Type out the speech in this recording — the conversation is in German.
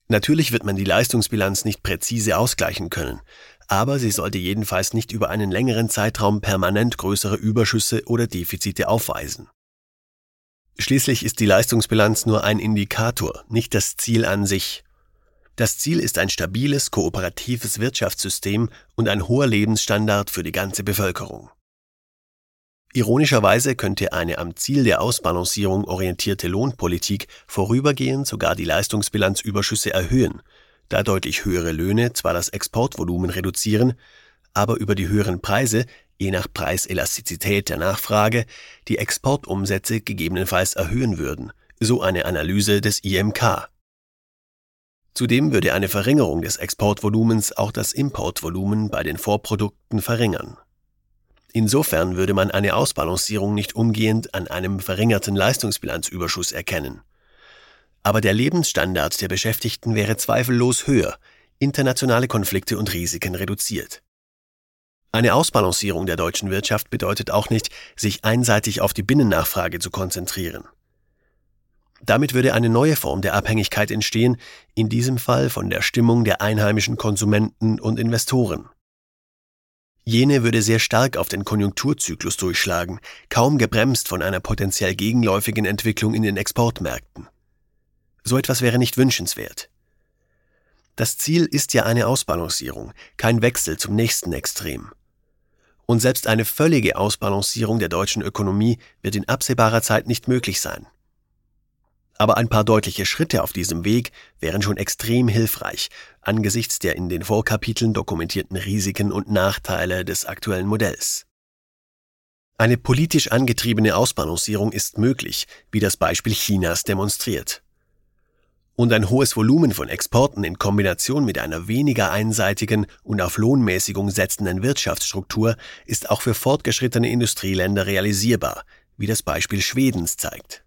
Natürlich wird man die Leistungsbilanz nicht präzise ausgleichen können, aber sie sollte jedenfalls nicht über einen längeren Zeitraum permanent größere Überschüsse oder Defizite aufweisen. Schließlich ist die Leistungsbilanz nur ein Indikator, nicht das Ziel an sich. Das Ziel ist ein stabiles, kooperatives Wirtschaftssystem und ein hoher Lebensstandard für die ganze Bevölkerung. Ironischerweise könnte eine am Ziel der Ausbalancierung orientierte Lohnpolitik vorübergehend sogar die Leistungsbilanzüberschüsse erhöhen, da deutlich höhere Löhne zwar das Exportvolumen reduzieren, aber über die höheren Preise, je nach Preiselastizität der Nachfrage, die Exportumsätze gegebenenfalls erhöhen würden, so eine Analyse des IMK. Zudem würde eine Verringerung des Exportvolumens auch das Importvolumen bei den Vorprodukten verringern. Insofern würde man eine Ausbalancierung nicht umgehend an einem verringerten Leistungsbilanzüberschuss erkennen. Aber der Lebensstandard der Beschäftigten wäre zweifellos höher, internationale Konflikte und Risiken reduziert. Eine Ausbalancierung der deutschen Wirtschaft bedeutet auch nicht, sich einseitig auf die Binnennachfrage zu konzentrieren. Damit würde eine neue Form der Abhängigkeit entstehen, in diesem Fall von der Stimmung der einheimischen Konsumenten und Investoren. Jene würde sehr stark auf den Konjunkturzyklus durchschlagen, kaum gebremst von einer potenziell gegenläufigen Entwicklung in den Exportmärkten. So etwas wäre nicht wünschenswert. Das Ziel ist ja eine Ausbalancierung, kein Wechsel zum nächsten Extrem. Und selbst eine völlige Ausbalancierung der deutschen Ökonomie wird in absehbarer Zeit nicht möglich sein. Aber ein paar deutliche Schritte auf diesem Weg wären schon extrem hilfreich, angesichts der in den Vorkapiteln dokumentierten Risiken und Nachteile des aktuellen Modells. Eine politisch angetriebene Ausbalancierung ist möglich, wie das Beispiel Chinas demonstriert. Und ein hohes Volumen von Exporten in Kombination mit einer weniger einseitigen und auf Lohnmäßigung setzenden Wirtschaftsstruktur ist auch für fortgeschrittene Industrieländer realisierbar, wie das Beispiel Schwedens zeigt.